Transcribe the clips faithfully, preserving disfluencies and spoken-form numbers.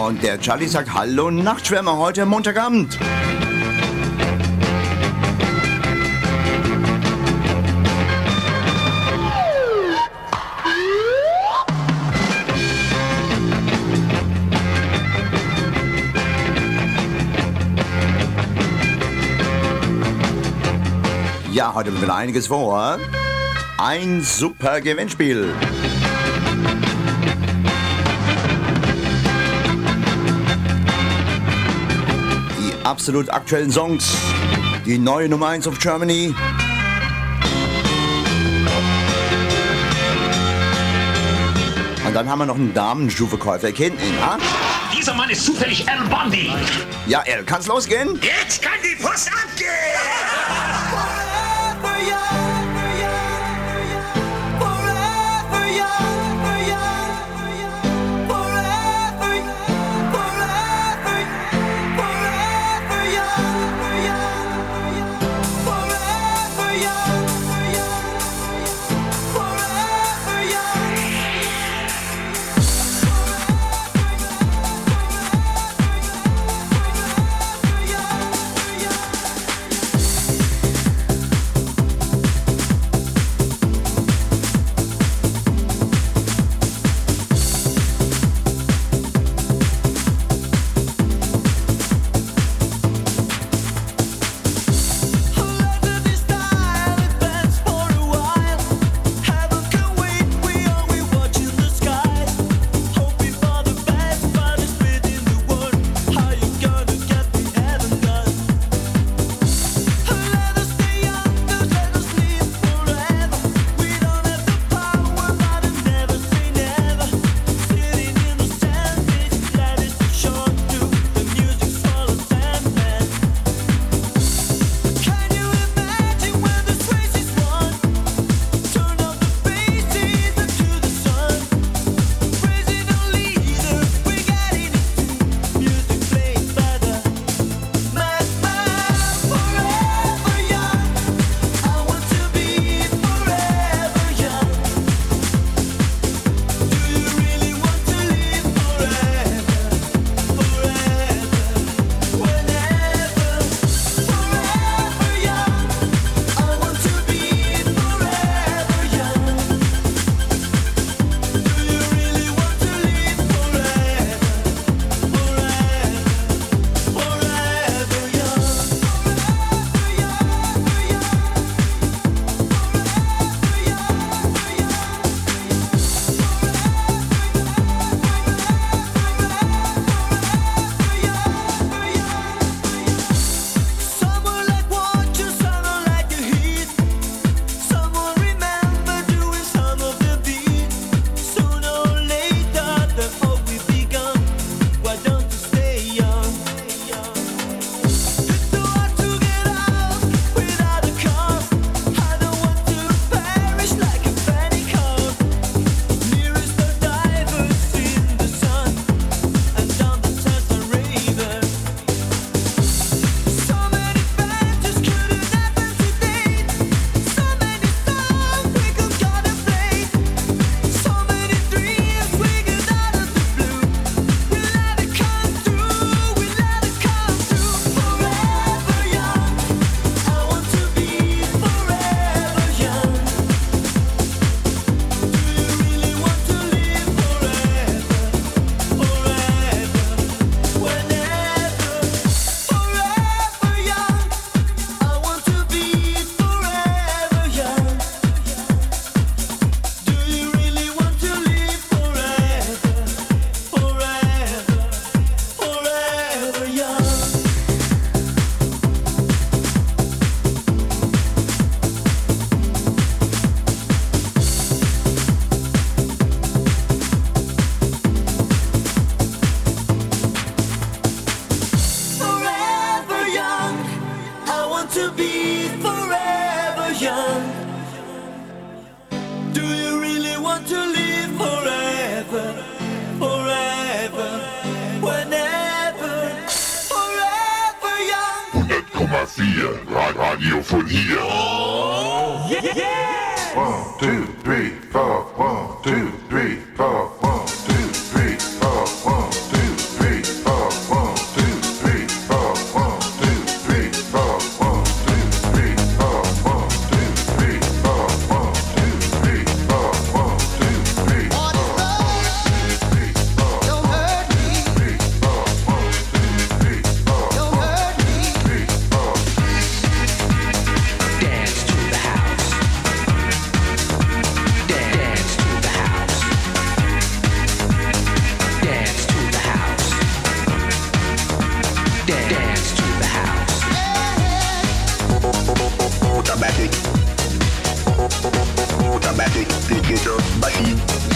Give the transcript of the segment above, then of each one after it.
Und der Charlie sagt Hallo Nachtschwärmer heute Montagabend. Ja, heute wieder einiges vor. Ein super Gewinnspiel. Die absolut aktuellen Songs. Die neue Nummer eins of Germany. Und dann haben wir noch einen Damenschuhverkäufer. Kennt ihn, ha? Dieser Mann ist zufällig Al Bundy. Ja, Al, kann's losgehen? Jetzt kann die Post abgehen! Radio von hier. Oh, yeah! One, two, three, four. One, two, three, four. One, two, three, four. One, two, three. acrobatic, digital body.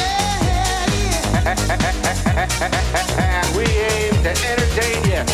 And we aim to entertain you.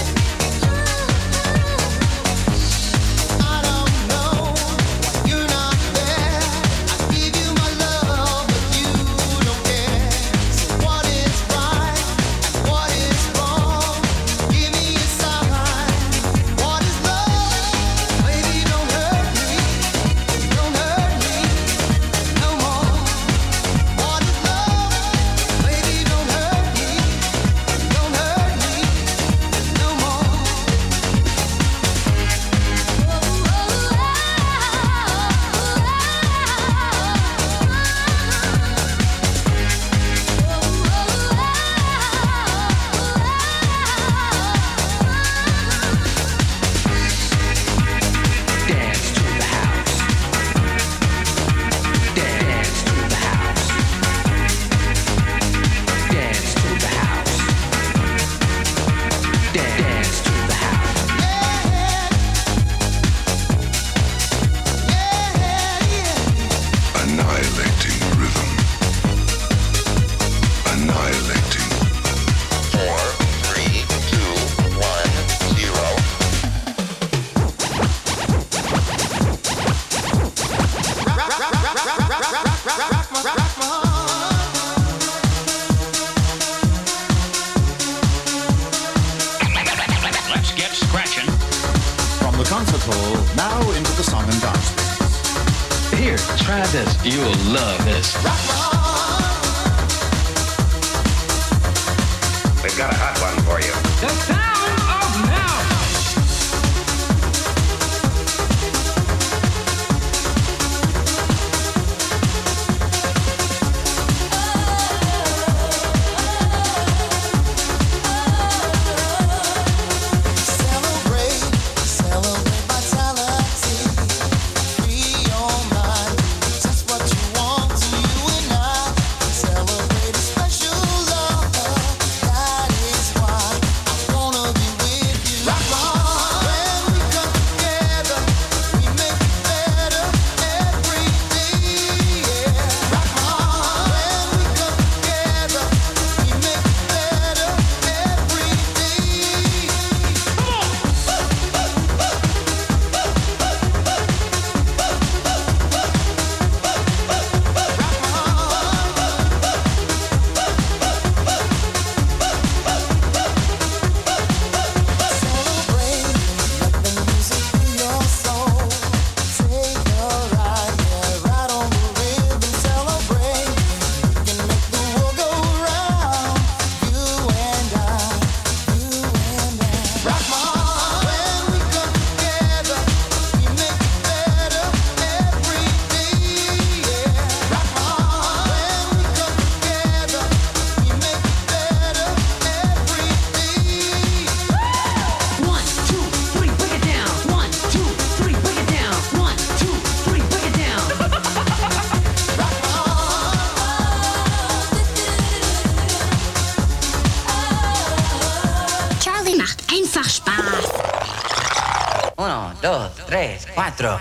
dos, tres, cuatro.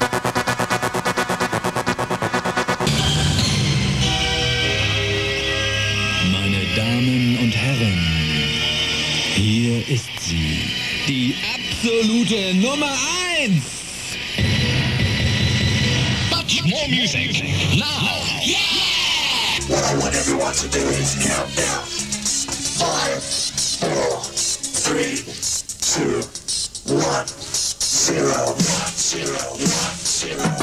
Meine Damen und Herren, hier ist sie, die absolute Nummer eins. Much more music now. Yeah! What I want everyone to do is count down. Five, four, three, two, one, zero, one, zero, one, zero.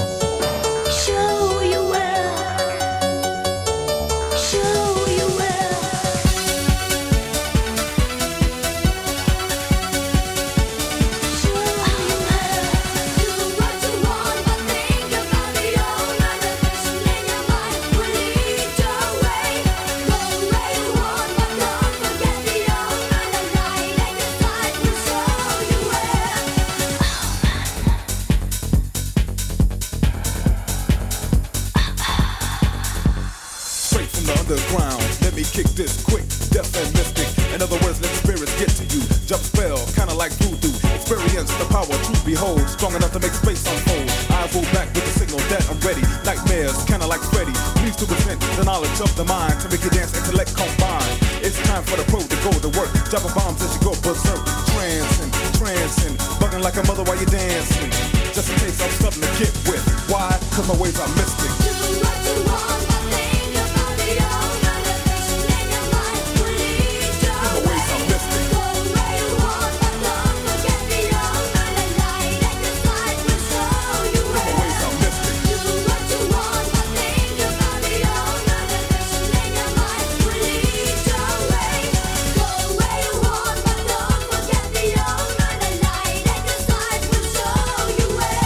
Kick this quick, deaf and mystic. In other words, let spirits get to you. Jump spell, kinda like voodoo. Experience the power to behold. Strong enough to make space unfold. Eyes roll back with the signal that I'm ready. Nightmares genius, kinda like Freddy. Please to present the knowledge of the mind to make your dance intellect combine. It's time for the pro to go to work. Dropping bombs as you go berserk. Trancing, trancing, bugging like a mother while you're dancing. Just in case I'm something to get with. Why? Cause my ways are mystic. Do what you want, but think about the old motivation in your mind. Please do My ways are mystic. go where you want, but don't forget the old night light. And the light will show you My where. ways are mystic. Do what you want, but think about the old motivation in your mind. Please don't wait. Go where you want, but don't forget the old night light. And the light will show you where.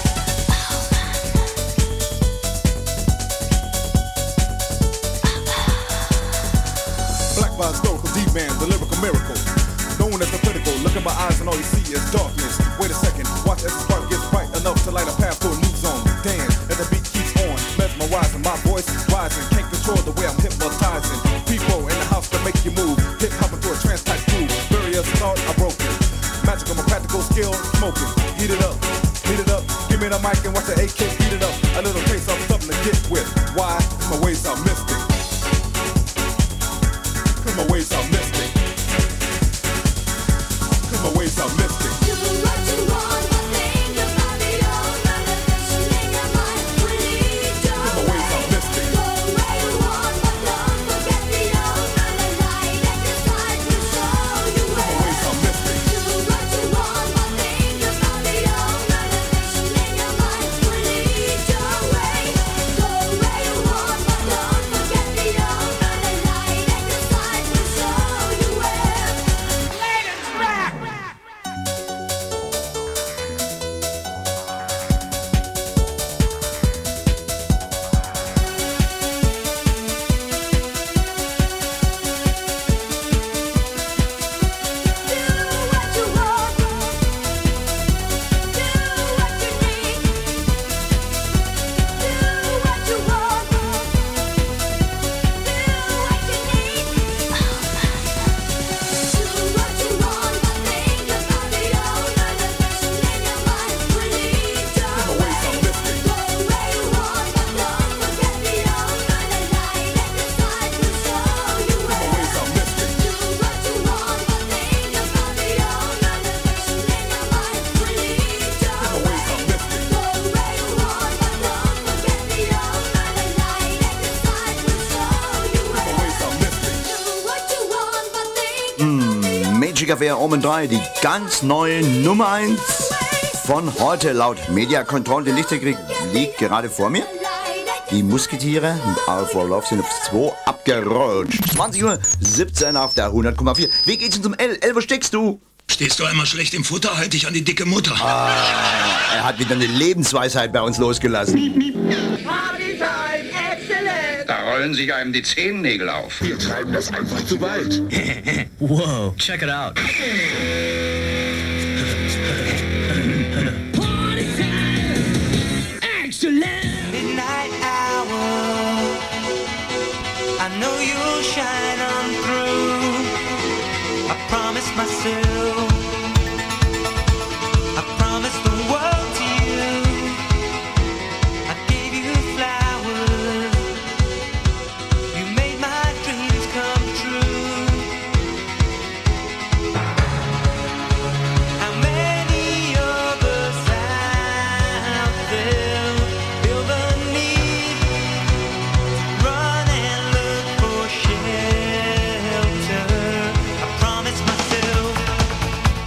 Black by historical D-man, the lyrical miracle. Known as the critical, look in my eyes and all you see is darkness. Wait a second, watch as the spark gets bright enough to light a path to a new zone. Dance as the beat keeps on, mesmerizing, my voice is rising. Can't control the way I'm hypnotizing. People in the house to make you move, hip hopping through a trance type groove. Barriers thought are broken. Magical, my practical skill, smoking. Heat it up, heat it up. Give me the mic and watch the A K beat it up. A little taste of something to get with. Why? 'Cause my ways are mystic. Cause my ways are mystic. Cause my ways are mystic. Do what you want, but think about the old motivation in your mind. Please do Cause my ways are mystic. go where you want, but don't forget the old night light. And the light will show you Cause my where. ways are mystic. Do what you want, but think about the old motivation in your mind. Please don't wait. Go where you want, but don't forget the old night light. And the light will show you where. Latest rap. Do what you want. Do what you need. Do what you want. Do what you need. Do what you want, but think about the old motivation in your mind. Please do My ways are mystic. go where you want, but don't forget the old night light. And the light will show you My where. ways are mystic. Do what you want, but think about the old motivation in your mind. Please do My ways are mystic. go where you want, but don't forget the old night light. And the light will show you My where. ways are mystic. Do what you want, but think Magic Affair Omen drei, die ganz neue Nummer eins von heute laut Media Control. Die Liste krieg- liegt gerade vor mir. Die Musketiere auf Vorlauf sind auf zwei abgerutscht. zwanzig Uhr siebzehn auf der hundert Komma vier. Wie geht's denn zum L? L, wo steckst du? Stehst du einmal schlecht im Futter, halt dich an die dicke Mutter. Er hat wieder eine Lebensweisheit bei uns losgelassen. Da rollen sich einem die Zehennägel auf. Wir treiben das einfach zu weit. Whoa, check it out. Midnight hour. I know you'll shine on through. I promise myself. I promise the world to you. I gave you flowers. You made my dreams come true. How many of us out there feel the need to run and look for shelter? I promise myself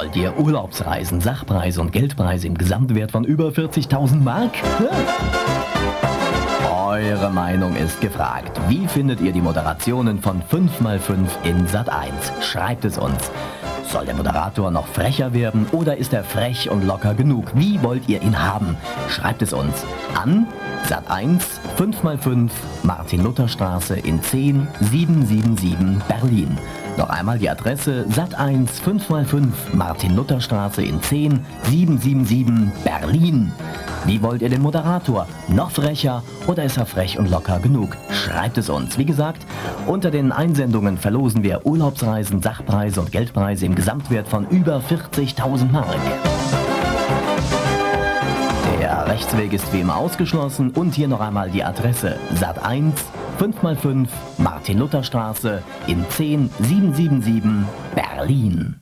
Wollt ihr Urlaubsreisen, Sachpreise und Geldpreise im Gesamtwert von über vierzigtausend Mark? Eure Meinung ist gefragt. Wie findet ihr die Moderationen von fünf mal fünf in Sat eins? Schreibt es uns. Soll der Moderator noch frecher werden oder ist er frech und locker genug? Wie wollt ihr ihn haben? Schreibt es uns an Sat eins fünf mal fünf Martin-Luther-Straße in zehn sieben sieben sieben Berlin. Noch einmal die Adresse Sat eins fünf mal fünf Martin-Luther-Straße in zehn sieben sieben sieben Berlin. Wie wollt ihr den Moderator? Noch frecher oder ist er frech und locker genug? Schreibt es uns. Wie gesagt, unter den Einsendungen verlosen wir Urlaubsreisen, Sachpreise und Geldpreise im Gesamtwert von über vierzigtausend Mark. Der Rechtsweg ist wie immer ausgeschlossen und hier noch einmal die Adresse Sat eins fünf mal fünf Martin-Luther-Straße in zehn sieben sieben sieben Berlin.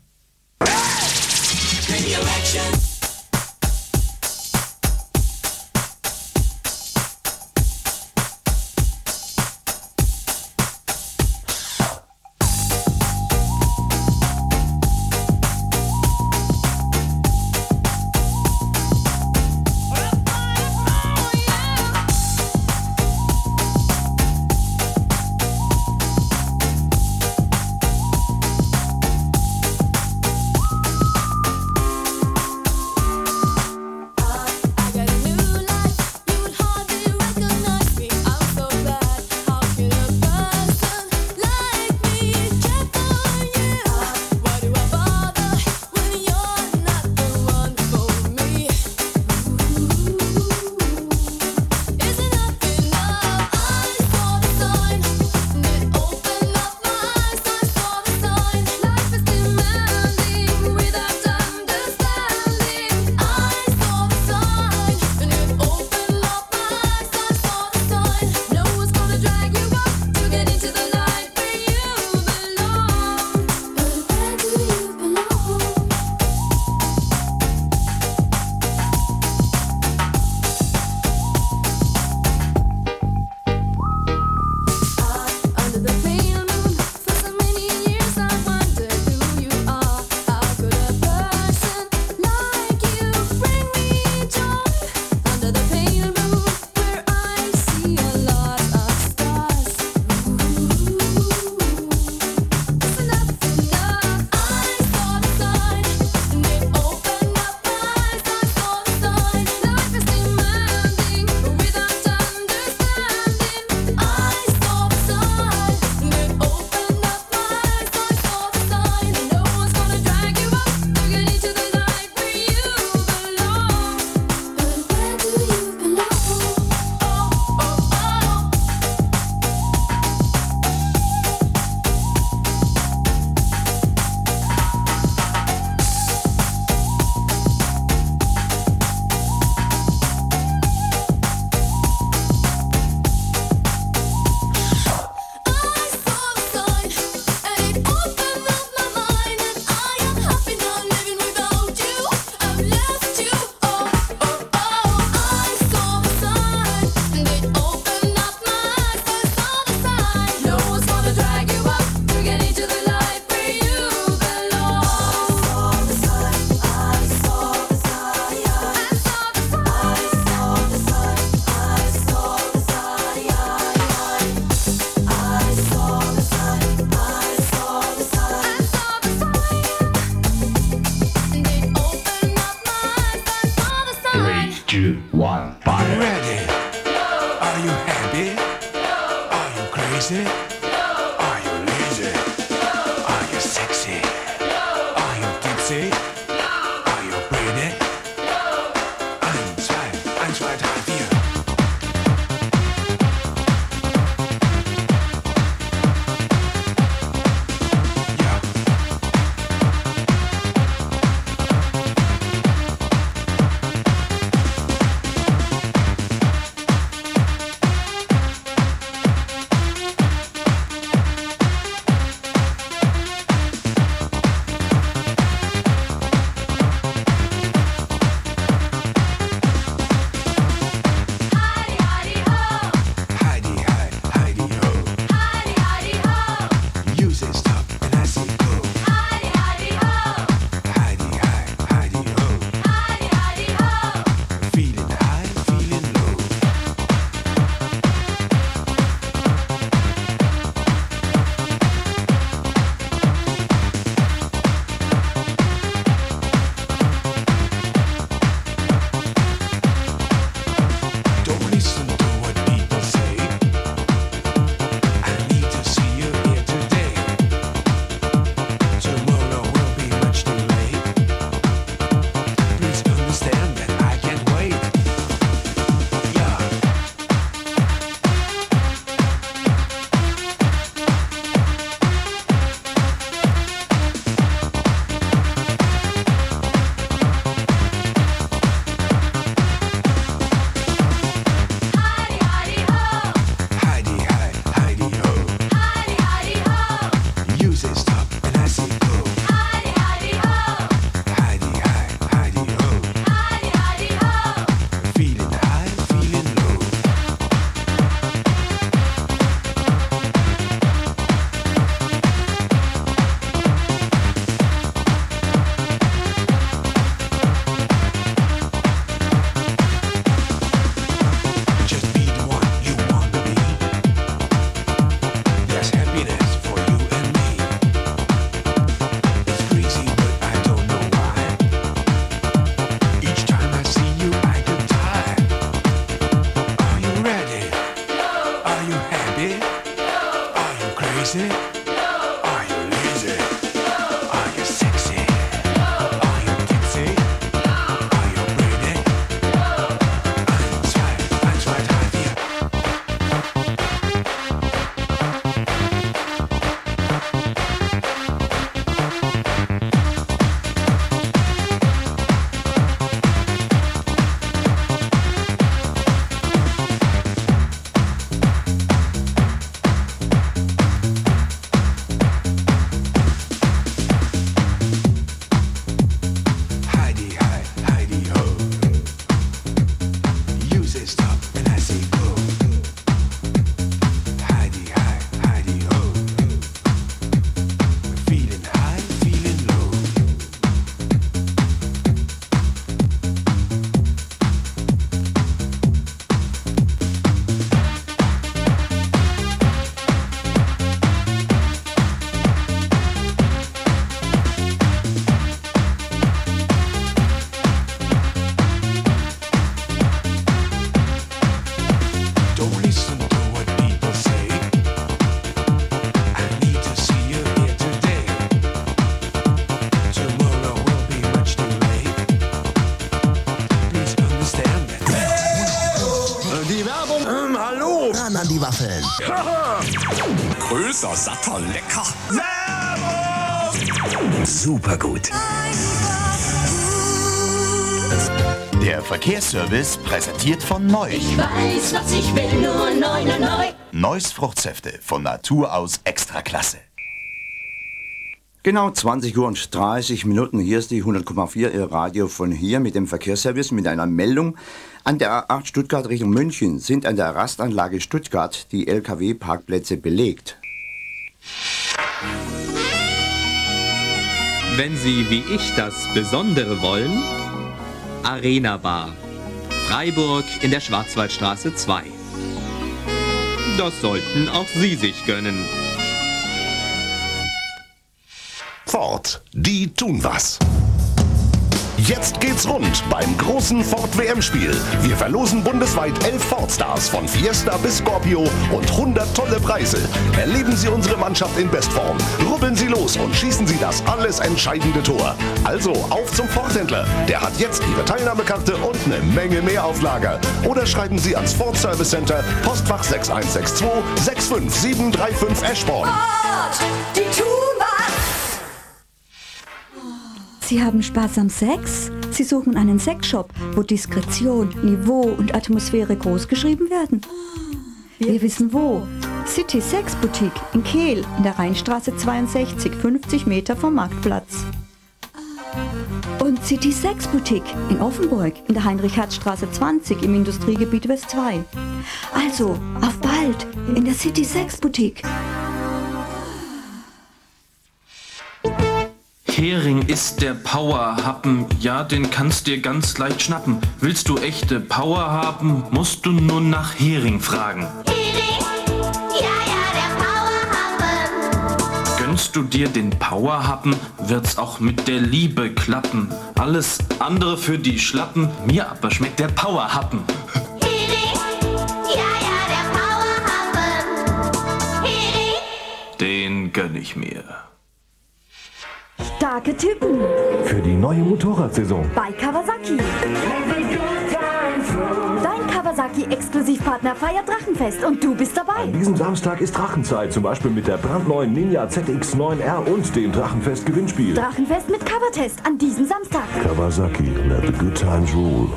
Größer, satter, lecker. Super gut. Der Verkehrsservice präsentiert von Neu. Ich weiß, was ich will, nur neu, neu, neu. Neues Fruchtsäfte von Natur aus Extraklasse. Genau zwanzig Uhr und dreißig Minuten. Hier ist die hundert Komma vier, Ihr Radio von hier mit dem Verkehrsservice mit einer Meldung. An der A acht Stuttgart Richtung München sind an der Rastanlage Stuttgart die L K W-Parkplätze belegt. Wenn Sie wie ich das Besondere wollen, Arena Bar, Freiburg in der Schwarzwaldstraße zwei. Das sollten auch Sie sich gönnen. Ford, die tun was. Jetzt geht's rund beim großen Ford-W M-Spiel. Wir verlosen bundesweit elf Ford-Stars von Fiesta bis Scorpio und hundert tolle Preise. Erleben Sie unsere Mannschaft in Bestform. Rubbeln Sie los und schießen Sie das alles entscheidende Tor. Also auf zum Ford-Händler. Der hat jetzt Ihre Teilnahmekarte und eine Menge mehr auf Lager. Oder schreiben Sie ans Ford Service Center, Postfach sechs eins sechs zwei sechs fünf sieben drei fünf Eschborn. Ford, die tun was! Sie haben Spaß am Sex? Sie suchen einen Sexshop, wo Diskretion, Niveau und Atmosphäre großgeschrieben werden? Wir wissen wo. City Sex Boutique in Kehl in der Rheinstraße zweiundsechzig, fünfzig Meter vom Marktplatz. Und City Sex Boutique in Offenburg in der Heinrich-Hertz-Straße zwanzig im Industriegebiet West zwei. Also, auf bald in der City Sex Boutique. Hering ist der Powerhappen, ja, den kannst dir ganz leicht schnappen. Willst du echte Power haben, musst du nur nach Hering fragen. Hering? Ja, ja, der Powerhappen. Gönnst du dir den Powerhappen, wird's auch mit der Liebe klappen. Alles andere für die Schlappen, mir aber schmeckt der Powerhappen. Hering? Ja, ja, der Powerhappen. Hering? Den gönn ich mir. Starke Typen. Für die neue Motorradsaison. Bei Kawasaki. Dein Kawasaki-Exklusivpartner feiert Drachenfest und du bist dabei. An diesem Samstag ist Drachenzeit, zum Beispiel mit der brandneuen Ninja Z X neun R und dem Drachenfest-Gewinnspiel. Drachenfest mit Covertest an diesem Samstag. Kawasaki, let the good times rule.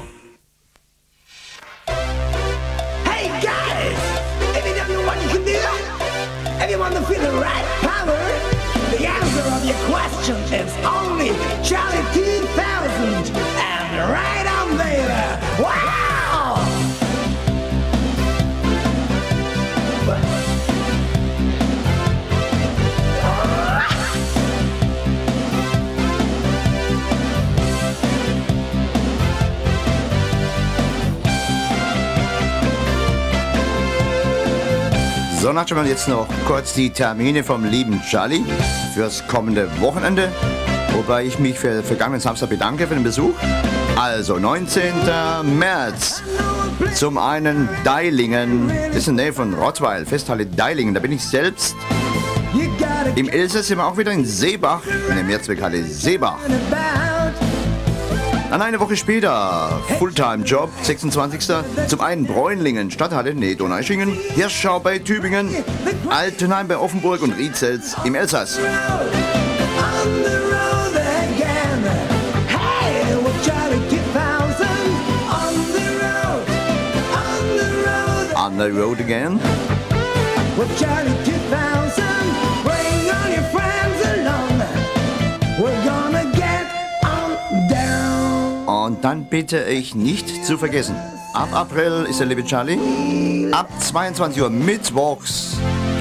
Hey guys! If you don't know what you can do, if you want to feel the right power, the answer of your question is only Charlie two thousand. And right on there. Wow! So, Nachbarn, jetzt noch kurz die Termine vom lieben Charlie fürs kommende Wochenende. Wobei ich mich für vergangenen Samstag bedanke für den Besuch. Also, neunzehnten März. Zum einen Deilingen, das ist in der Nähe von Rottweil, Festhalle Deilingen. Da bin ich selbst. Im Elsass sind wir auch wieder in Seebach, in der Mehrzweckhalle Seebach. Dann eine Woche später, Fulltime-Job, sechsundzwanzigsten Zum einen Bräunlingen, Stadthalle, nee, Donaueschingen, Hirschau bei Tübingen, Altenheim bei Offenburg und Riedselz im Elsass. On the road again. Und dann bitte ich nicht zu vergessen, ab April ist der liebe Charlie, ab zweiundzwanzig Uhr mittwochs.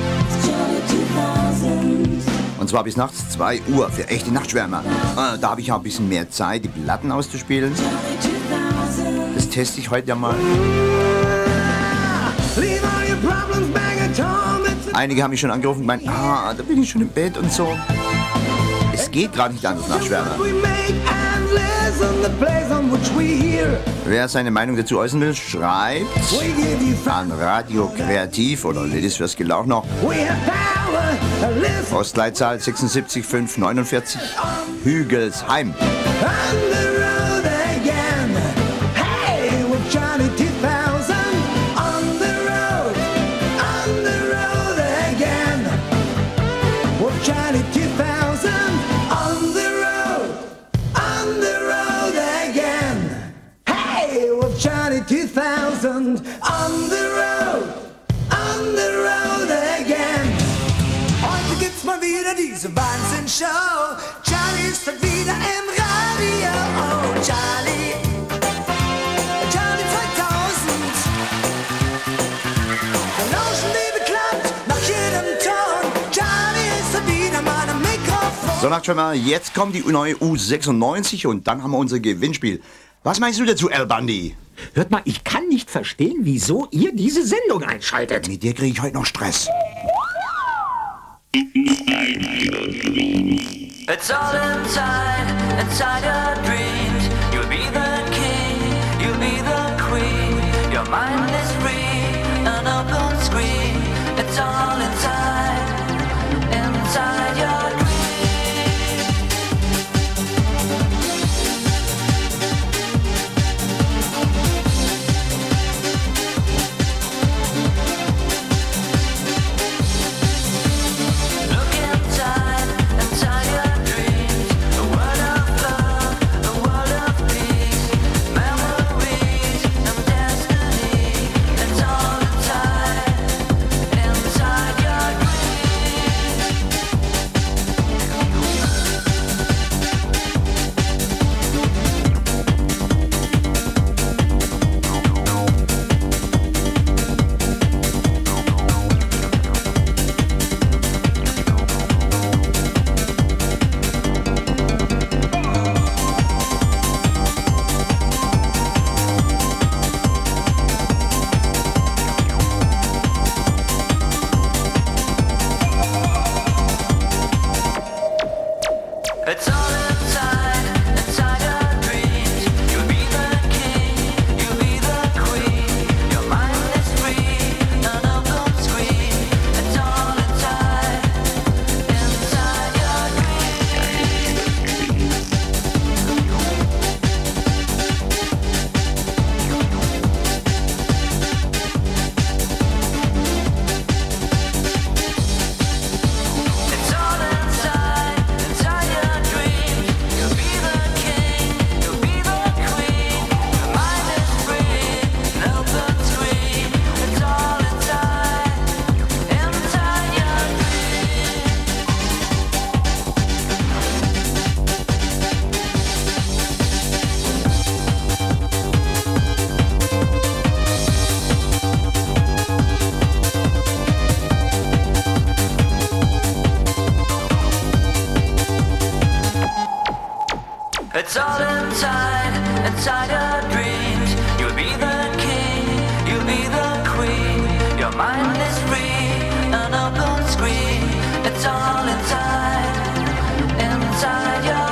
Und zwar bis nachts zwei Uhr für echte Nachtschwärmer. Da habe ich auch ein bisschen mehr Zeit, die Platten auszuspielen. Das teste ich heute ja mal. Einige haben mich schon angerufen und gemeint, ah, da bin ich schon im Bett und so. Es geht gerade nicht anders, Nachtschwärmer. Wer seine Meinung dazu äußern will, schreibt an Radio Kreativ oder Ladies fürs Gelauch noch. Postleitzahl sechsundsiebzig fünf neunundvierzig Hügelsheim. thousand. On the road, on the road again. Heute gibt's mal wieder diese Wahnsinn-Show. Charlie ist heute wieder im Radio. Oh, Charlie, Charlie zweitausend. Wir lauschen wie bekloppt nach jedem Ton. Charlie ist heute wieder mal am Mikrofon. So, schon mal, jetzt kommt die neue U sechsundneunzig und dann haben wir unser Gewinnspiel. Was meinst du dazu, Al Bundy? Hört mal, ich kann nicht verstehen, wieso ihr diese Sendung einschaltet. Mit dir kriege ich heute noch Stress. It's all inside, inside your dreams. You'll be the king, you'll be the queen. Your mind is free, an open screen. It's all inside, inside your dreams. It's all inside, inside your dreams. You'll be the king, you'll be the queen. Your mind is free, an open screen. It's all inside, inside your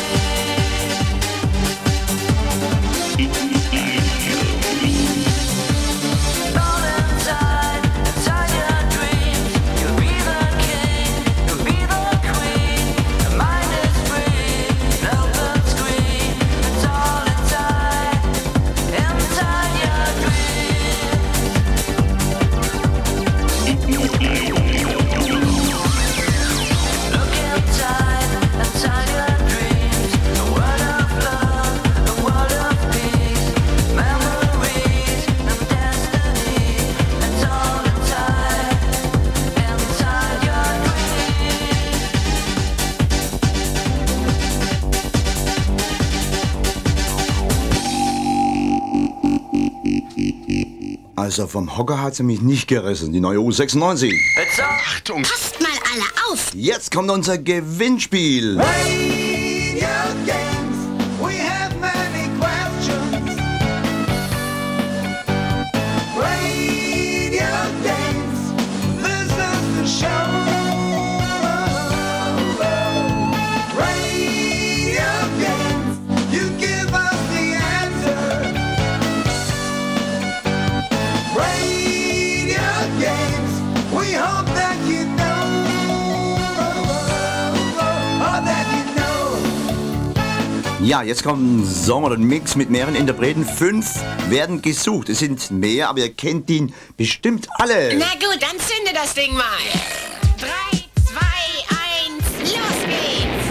Also vom Hocker hat sie mich nicht gerissen, die neue U sechsundneunzig. Achtung! Passt mal alle auf! Jetzt kommt unser Gewinnspiel. Radio games, we have many questions. Radio games, this is the show. Radio games, you give us the answer. Radio games, we hope that you know. Oh, that you know. Ja, jetzt kommt ein Song oder ein Mix mit mehreren Interpreten. Fünf werden gesucht. Es sind mehr, aber ihr kennt ihn bestimmt alle. Na gut, dann zünde das Ding mal. Drei, zwei, eins, los geht's!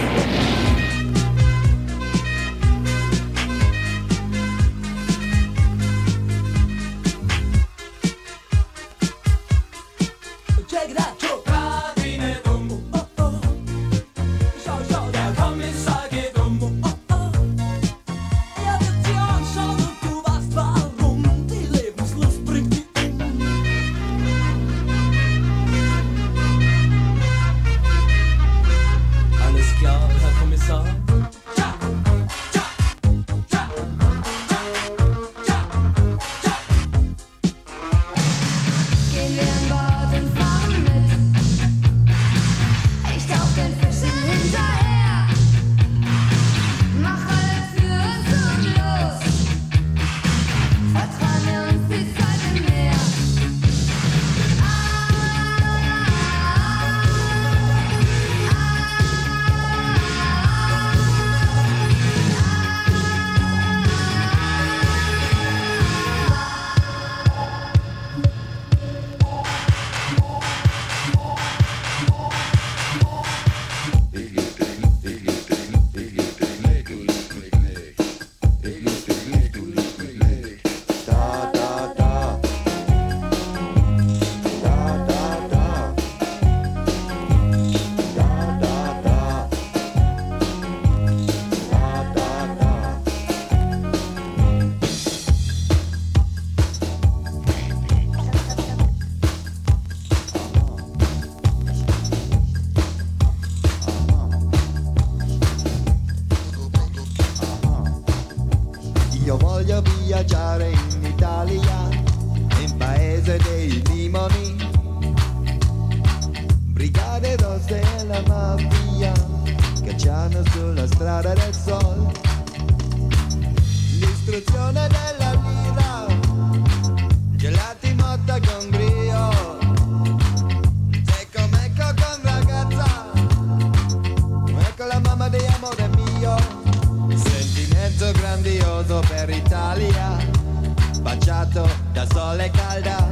viaggiare in Italia, in paese dei limoni, brigate rosse e la mafia cacciano sulla strada del sol. L'istruzione della lira, gelati motta con brio, secco mecco con ragazza, ecco la mamma di amore mio. Sentimento grandioso per Italia, baciato da sole calda,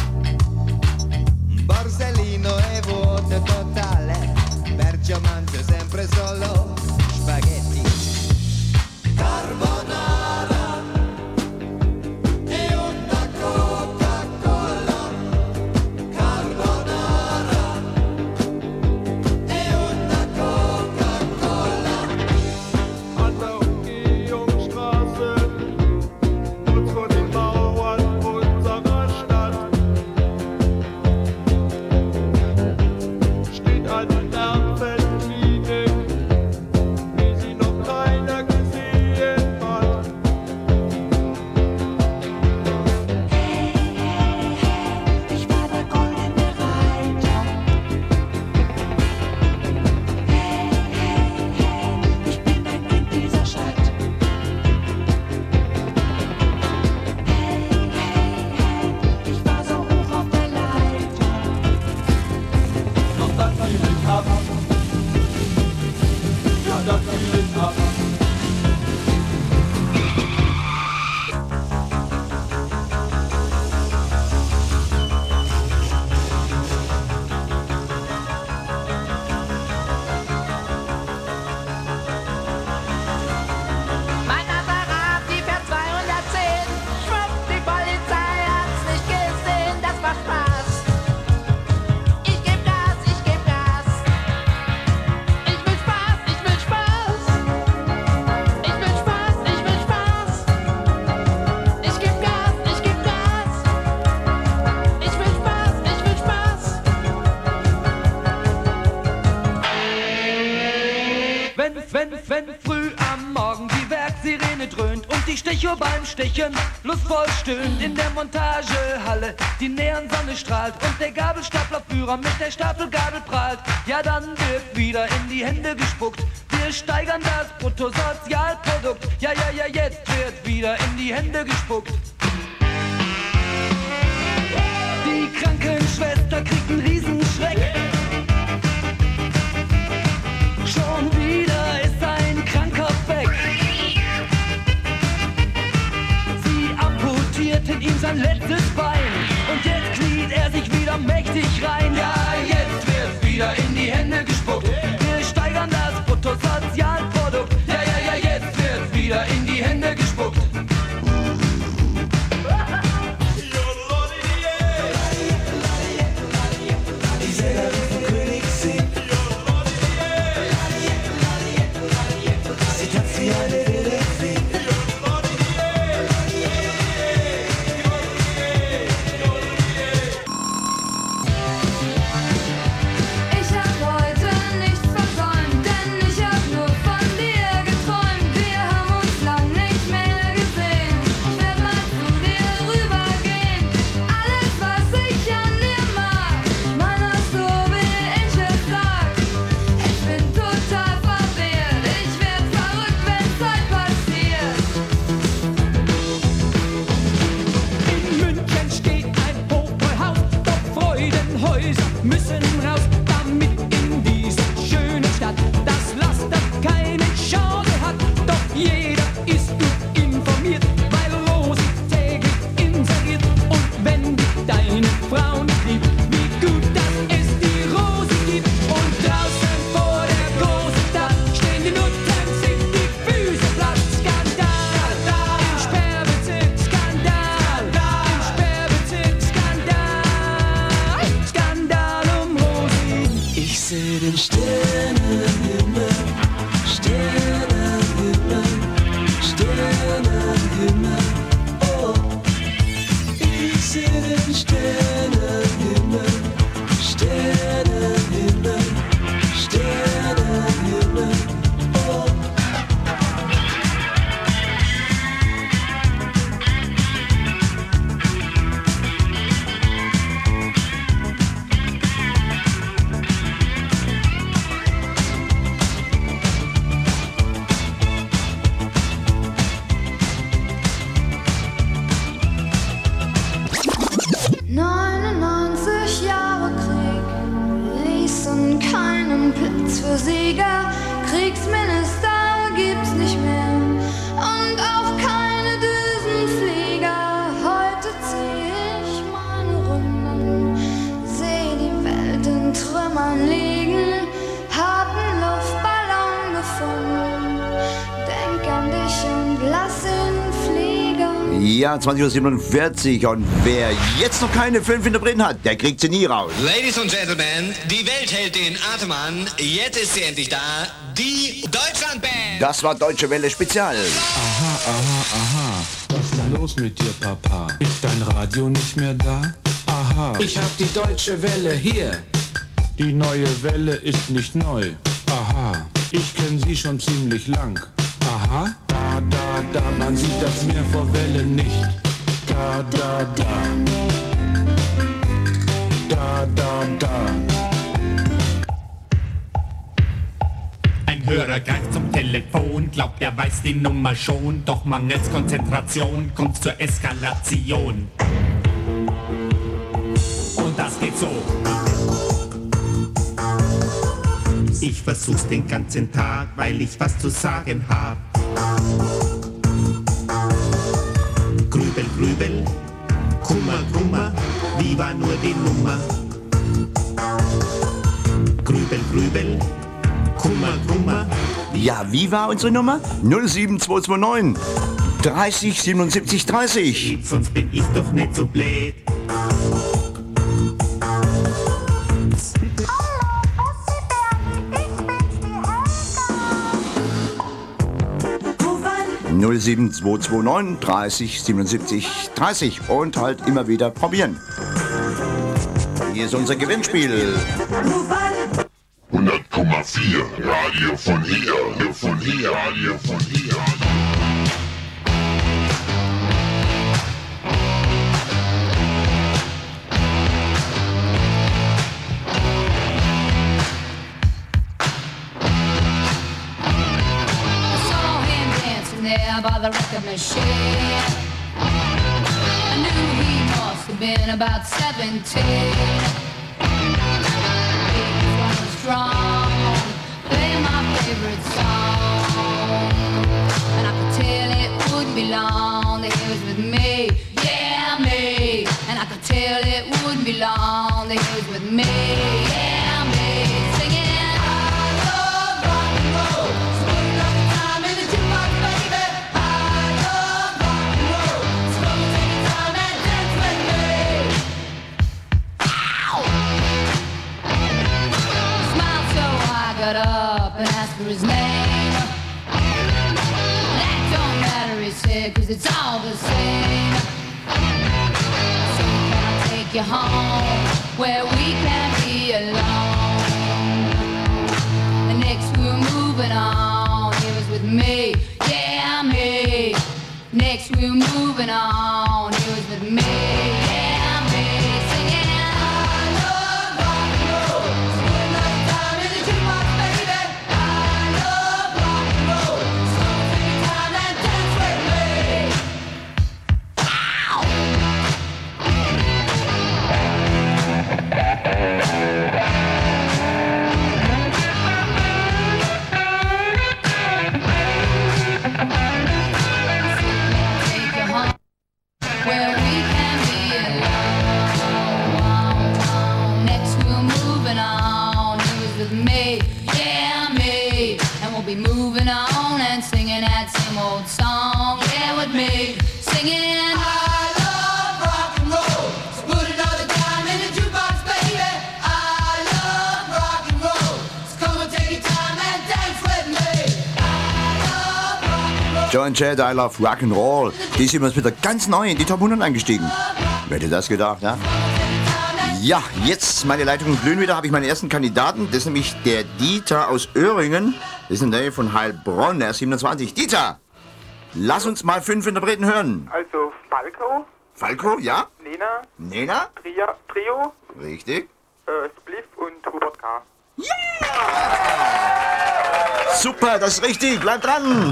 borsellino e vuoto totale, perciò mangio sempre solo spaghetti. Carbonara e una Coca-Cola, carbonara e una Coca-Cola. An der Umgehungsstraße, kurz vor den Mauern unserer Stadt, steht eine Nervenklinik, wie sie noch keiner gesehen hat. Ich war der goldene Reiter. Hey, hey, hey, ich bin ein Kind dieser Stadt. Hey, hey, hey, ich war so hoch auf der Leiter. Doch dann fiel ich ab. Ja, dann fiel ich ab. Mein Apparat, die fährt zweihundertzehn. Schwupp, die Polizei hat's nicht gesehen. Das macht Spaß. Ich geb Gas, ich geb Gas. Ich will Spaß, ich will Spaß. Ich will Spaß, ich will Spaß. Ich geb Gas, ich geb Gas. Ich will Spaß, ich will Spaß. Wenn, wenn, wenn früh am Morgen die Werksirene dröhnt und die Stechuhr beim Stechen lustvoll stöhnt in der Montagehalle, die Neonsonne strahlt und der Gabelstaplerführer mit der Stapelgabel prahlt, ja dann wird wieder in die Hände gespuckt. Wir steigern das Bruttosozialprodukt, ja, ja, ja, jetzt wird wieder in die Hände gespuckt. Die Krankenschwester kriegt einen Riesenschreck. Schon wieder ist ein Kranker weg. Sie amputierten ihm sein letztes Bein und jetzt kniet er sich wieder mächtig rein. Ja, jetzt wird wieder in die Hände gespuckt. Wir steigern das Bruttosozialprodukt. Ja, ja, ja, jetzt wird wieder in die Hände gespuckt. Die Sängerin von Königssee. Sie tanzt wie eine wilde Fee. Ich hab heute nichts versäumt, denn ich hab nur von dir geträumt. Wir haben uns lang nicht mehr gesehen. Ich werd mal zu dir rübergehen. Alles, was ich an dir mag, Mann, hast du, wie ich es sag. Ich bin total verwirrt, ich werd verrückt, wenn's Zeit Ja, zwanzig Uhr siebenundvierzig. Und wer jetzt noch keine fünf Interpreten hat, der kriegt sie nie raus. Ladies and Gentlemen, die Welt hält den Atem an. Jetzt ist sie endlich da. Die Deutschlandband. Das war Deutsche Welle Spezial. Aha, aha, aha. Was ist denn los mit dir, Papa? Ist dein Radio nicht mehr da? Aha. Ich hab die Deutsche Welle hier. Die neue Welle ist nicht neu. Aha. Ich kenn sie schon ziemlich lang. Aha. Da, da, da. Man sieht das Meer vor Wellen nicht. Da, da, da. Da, da, da. Ein Hörer greift zum Telefon, glaubt er weiß die Nummer schon, doch mangels Konzentration kommt zur Eskalation. Und das geht so. Ich versuch's den ganzen Tag, weil ich was zu sagen hab. Grübel, grübel, Kummer, Kummer, wie war nur die Nummer? Grübel, grübel, Kummer, Kummer. Ja, wie war unsere Nummer? null sieben zwei zwei neun dreißig siebenundsiebzig dreißig. Sonst bin ich doch nicht so blöd. null sieben zwei zwei neun dreißig siebenundsiebzig dreißig und halt immer wieder probieren. Hier ist unser Gewinnspiel. hundert Komma vier Radio von hier, von hier, Radio von hier. There by the record machine, I knew he must have been about seventeen. He was strong, playing my favorite song, and I could tell it wouldn't be long that he was with me, yeah me. And I could tell it wouldn't be long that he was with me, yeah me. Singing. Got up and asked for his name. That don't matter, he said, cause it's all the same. So can I take you home where we can be alone? And next we were moving on, he was with me, yeah me. Next we were moving on, he was with me, yeah me. Singing. Be moving on and singing that same old song, yeah, with me, singing. I love rock and roll, so put another dime in the jukebox, baby. I love rock and roll, so come and take your time and dance with me. I love rock and roll. Joan Jett, I Love Rock'n'Roll. Die ist übrigens wieder ganz neu in die Top hundert eingestiegen. Wer hätte das gedacht, ja? Ja, jetzt meine Leitungen glühen wieder, habe ich meinen ersten Kandidaten. Das ist nämlich der Dieter aus Öhringen. Das ist in der Nähe von Heilbronn, er ist siebenundzwanzig. Dieter, lass uns mal fünf Interpreten hören. Also Falco. Falco, ja? Nena. Nena? Tria, Trio. Richtig. Äh, Spliff und Hubert K. Yeah! Super, das ist richtig, bleib dran.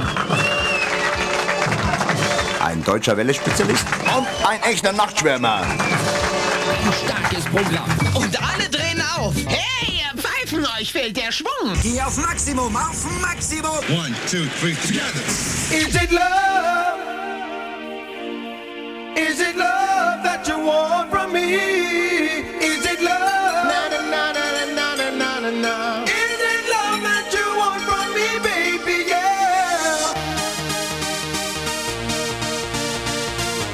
Ein deutscher Welle-Spezialist und ein echter Nachtschwärmer. Ein starkes Programm. Und alle drehen auf. Hey, ihr Pfeifen, euch fehlt der Schwung. Geh auf Maximum, auf Maximum. One, two, three, together. Is it love? Is it love that you want from me? Is it love? Na na na na na na na na na. Is it love that you want from me, baby? Yeah.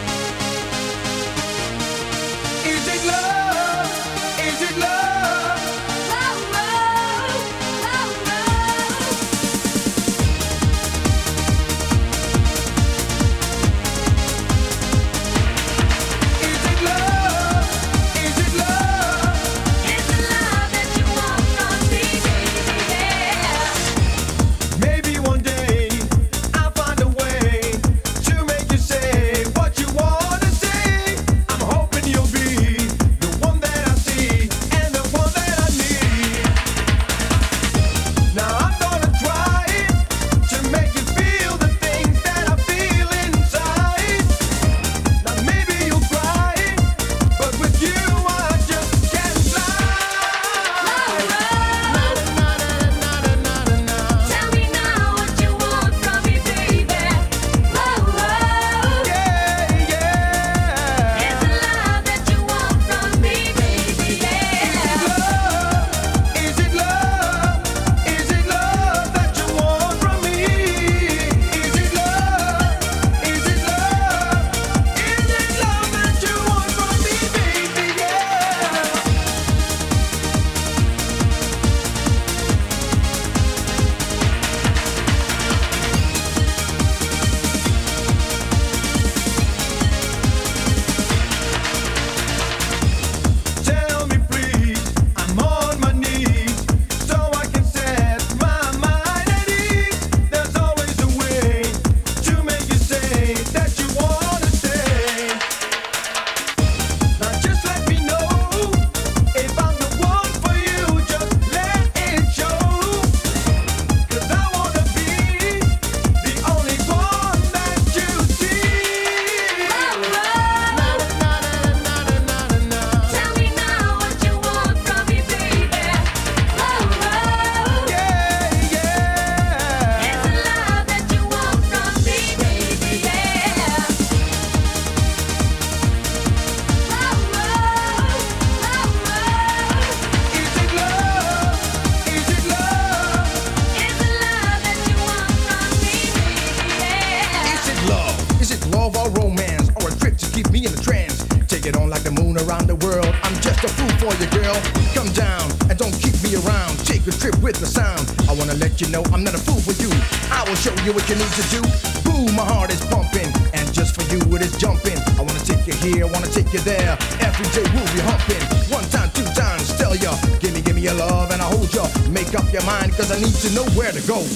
love or romance, or a trip to keep me in a trance. Take it on like the moon around the world. I'm just a fool for you, girl. Come down and don't keep me around. Take a trip with the sound. I wanna let you know I'm not a fool for you. I will show you what you need to do. Boom, my heart is pumping, and just for you it is jumping. I wanna take you here, wanna take you there. Every day we'll be humping. One time, two times, tell ya. Give me, give me your love and I'll hold ya. Make up your mind, cause I need to know where to go.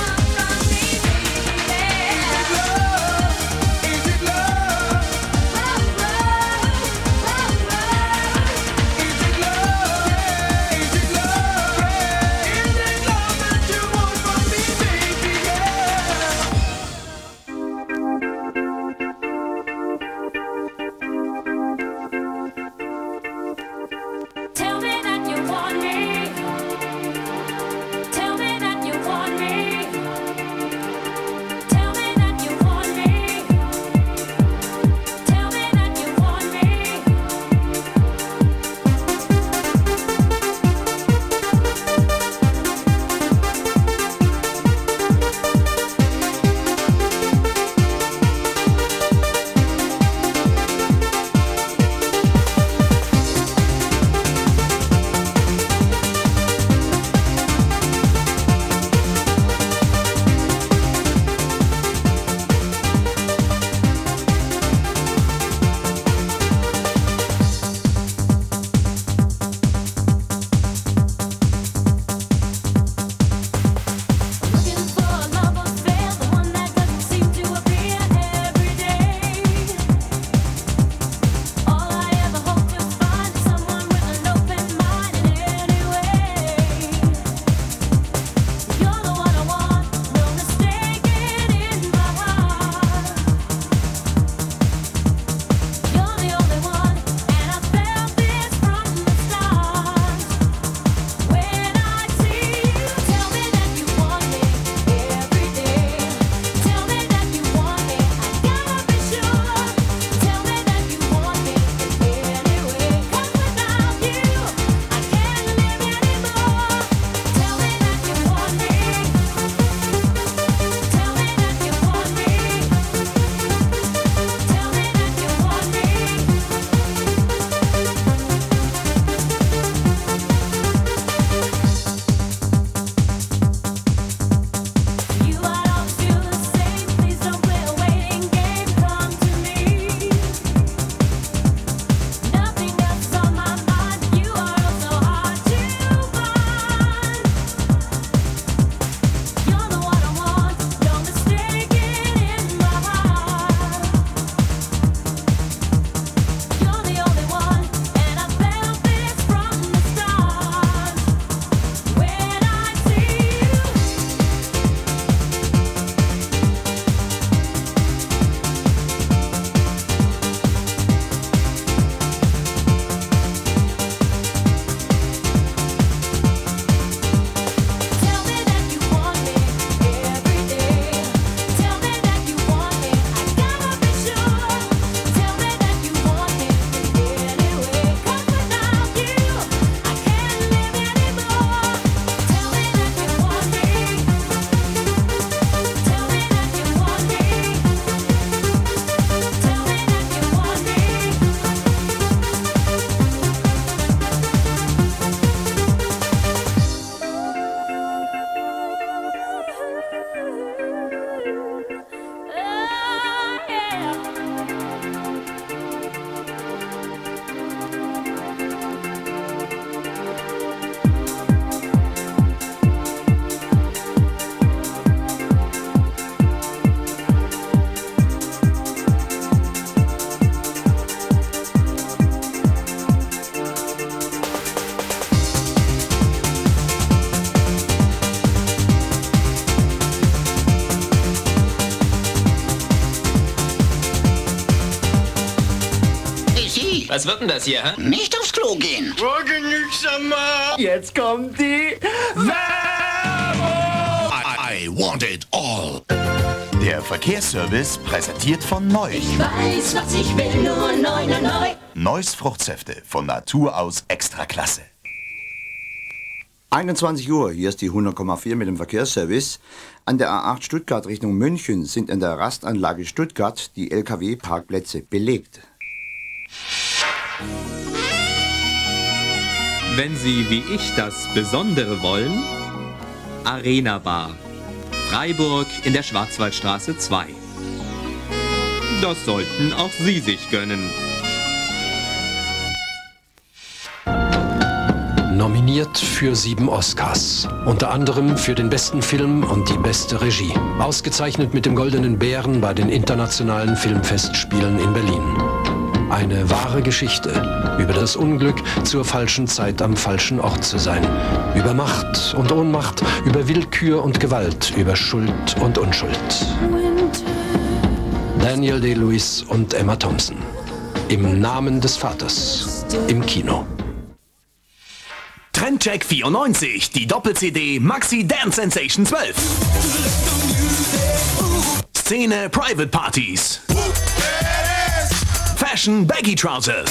Love Ui, was wird denn das hier, hä? Nicht aufs Klo gehen. Jetzt kommt die I, I want it all. Der Verkehrsservice präsentiert von Neu. Ich weiß, was ich will, nur neu, neu, neu. Neues Fruchtsäfte von Natur aus Extraklasse. einundzwanzig Uhr, hier ist die hundert Komma vier mit dem Verkehrsservice. An der A acht Stuttgart Richtung München sind in der Rastanlage Stuttgart die L K W-Parkplätze belegt. Wenn Sie wie ich das Besondere wollen, Arena Bar, Freiburg in der Schwarzwaldstraße zwei. Das sollten auch Sie sich gönnen. Nominiert für sieben Oscars. Unter anderem für den besten Film und die beste Regie. Ausgezeichnet mit dem Goldenen Bären bei den internationalen Filmfestspielen in Berlin. Eine wahre Geschichte über das Unglück, zur falschen Zeit am falschen Ort zu sein. Über Macht und Ohnmacht, über Willkür und Gewalt, über Schuld und Unschuld. Daniel Day-Lewis und Emma Thompson. Im Namen des Vaters. Im Kino. Trendcheck vierundneunzig, die Doppel-C D Maxi Dance Sensation zwölf. Szene Private Parties. Fashion Baggy Trousers.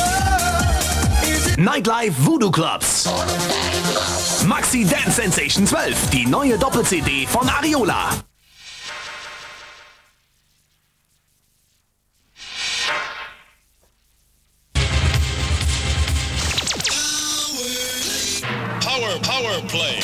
Nightlife Voodoo Clubs. Maxi Dance Sensation zwölf, die neue Doppel-C D von Ariola. Power, Power Play.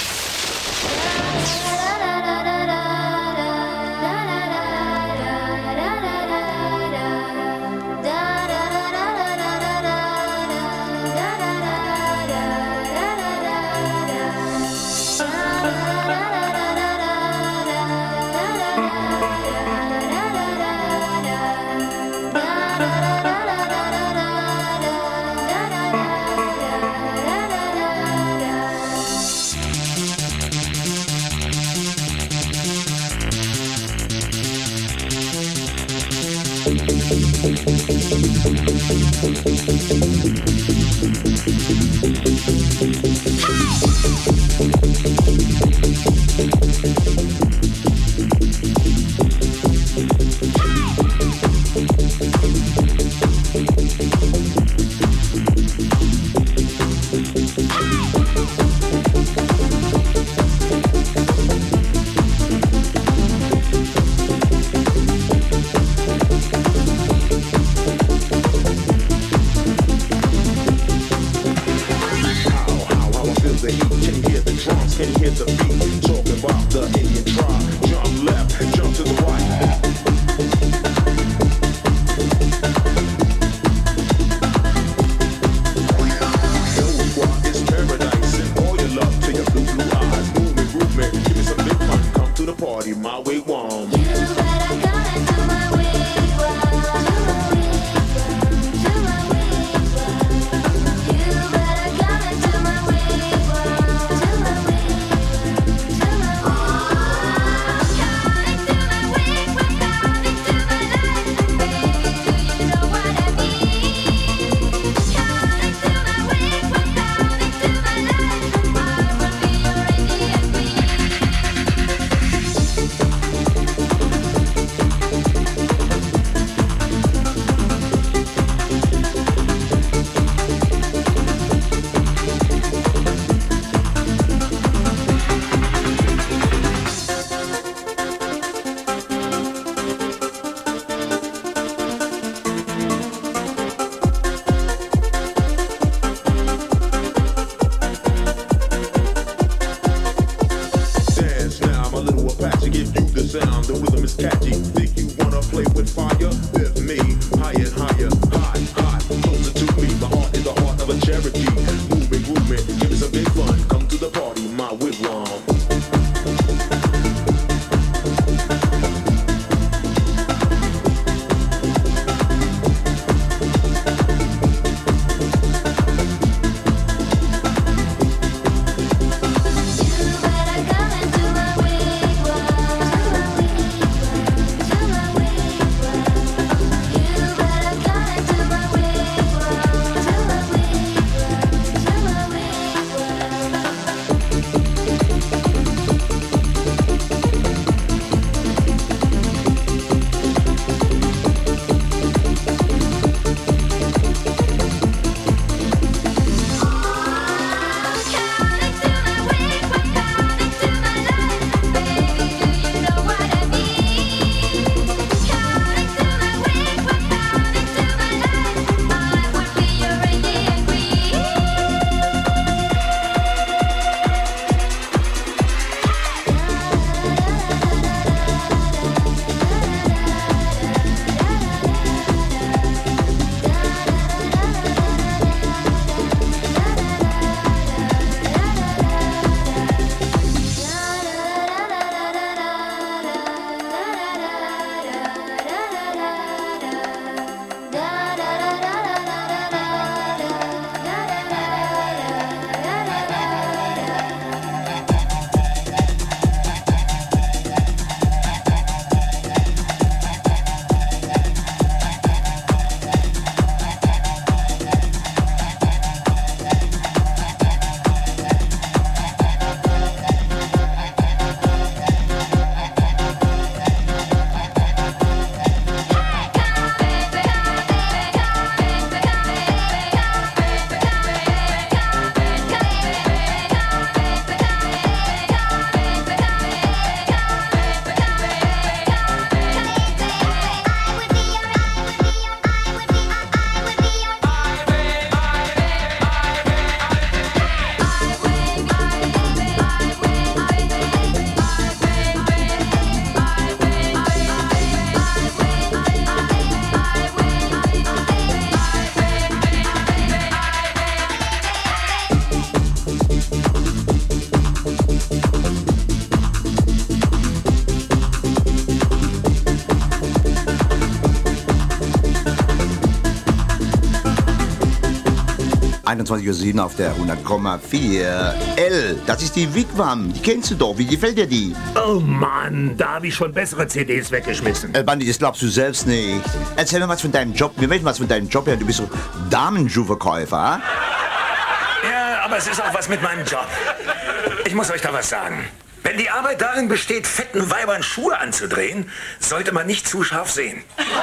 einundzwanzig Uhr sieben auf der hundert Komma vier. L, das ist die Wigwam. Die kennst du doch. Wie gefällt dir die? Oh Mann, da habe ich schon bessere C Ds weggeschmissen. El Bandi, das glaubst du selbst nicht. Erzähl mir was von deinem Job. Wir möchten was von deinem Job hören. Du bist so Damenschuhverkäufer, ha? Ja, aber es ist auch was mit meinem Job. Ich muss euch da was sagen. Wenn die Arbeit darin besteht, fetten Weibern Schuhe anzudrehen, sollte man nicht zu scharf sehen.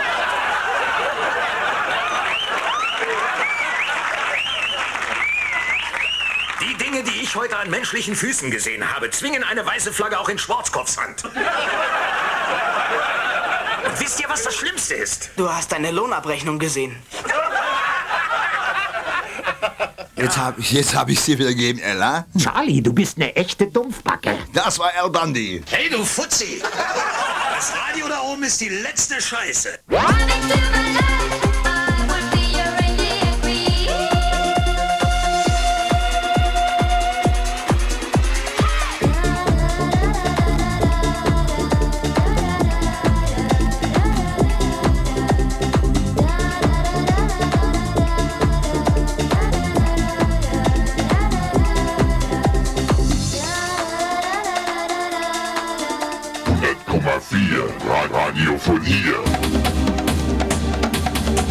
Die Dinge, die ich heute an menschlichen Füßen gesehen habe, zwingen eine weiße Flagge auch in Schwarzkopfs Hand. Und wisst ihr, was das Schlimmste ist? Du hast deine Lohnabrechnung gesehen. Jetzt hab ich, jetzt hab ich's dir wieder gegeben, Ella. Charlie, du bist eine echte Dumpfbacke. Das war El Bandi. Hey, du Fuzzi! Das Radio da oben ist die letzte Scheiße. vier Radio von hier.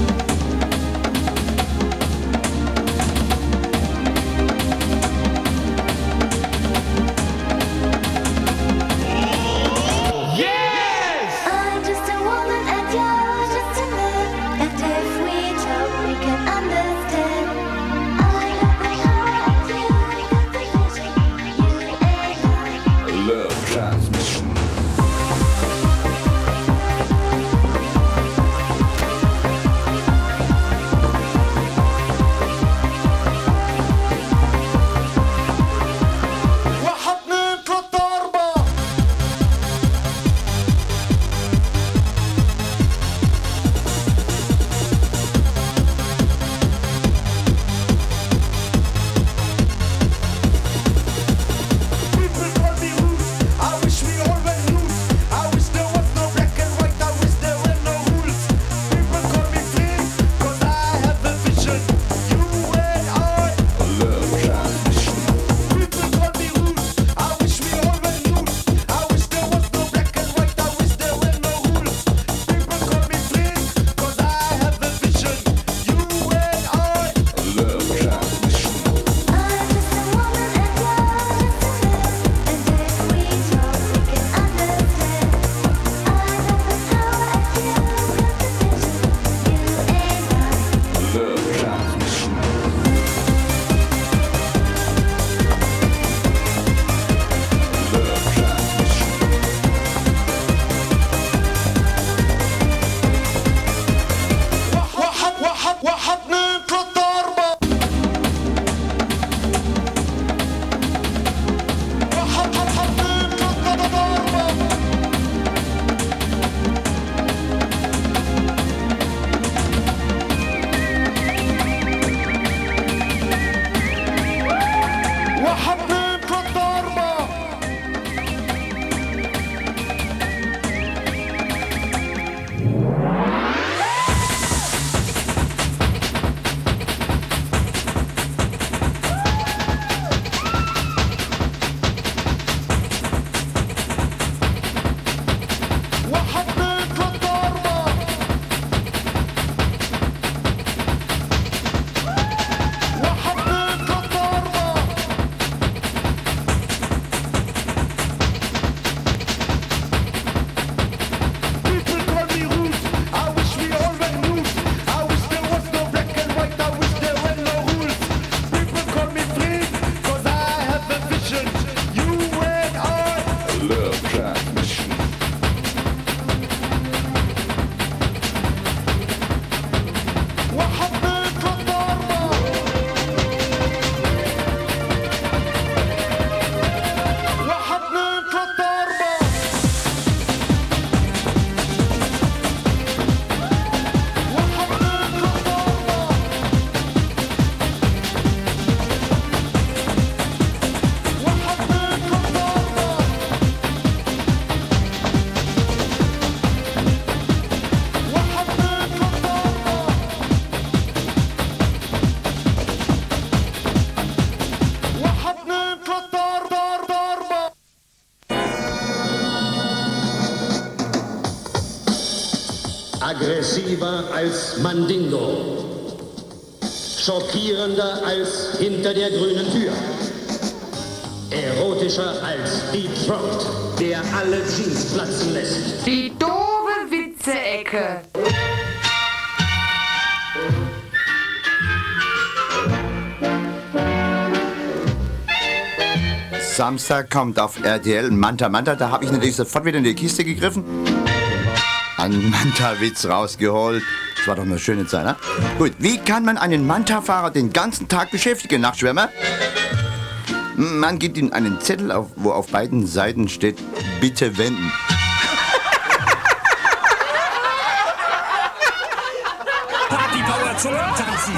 aggressiver als Mandingo, schockierender als hinter der grünen Tür, erotischer als Deep Throat, der alle Jeans platzen lässt. Die doofe Witze-Ecke. Samstag kommt auf R T L Manta Manta. Da habe ich natürlich sofort wieder in die Kiste gegriffen. Einen Manta-Witz rausgeholt. Das war doch eine schöne Zeit, ne? Gut, wie kann man einen Manta-Fahrer den ganzen Tag beschäftigen, Nachtschwärmer? Man gibt ihm einen Zettel, auf, wo auf beiden Seiten steht, bitte wenden. Partypower zum Tanzen.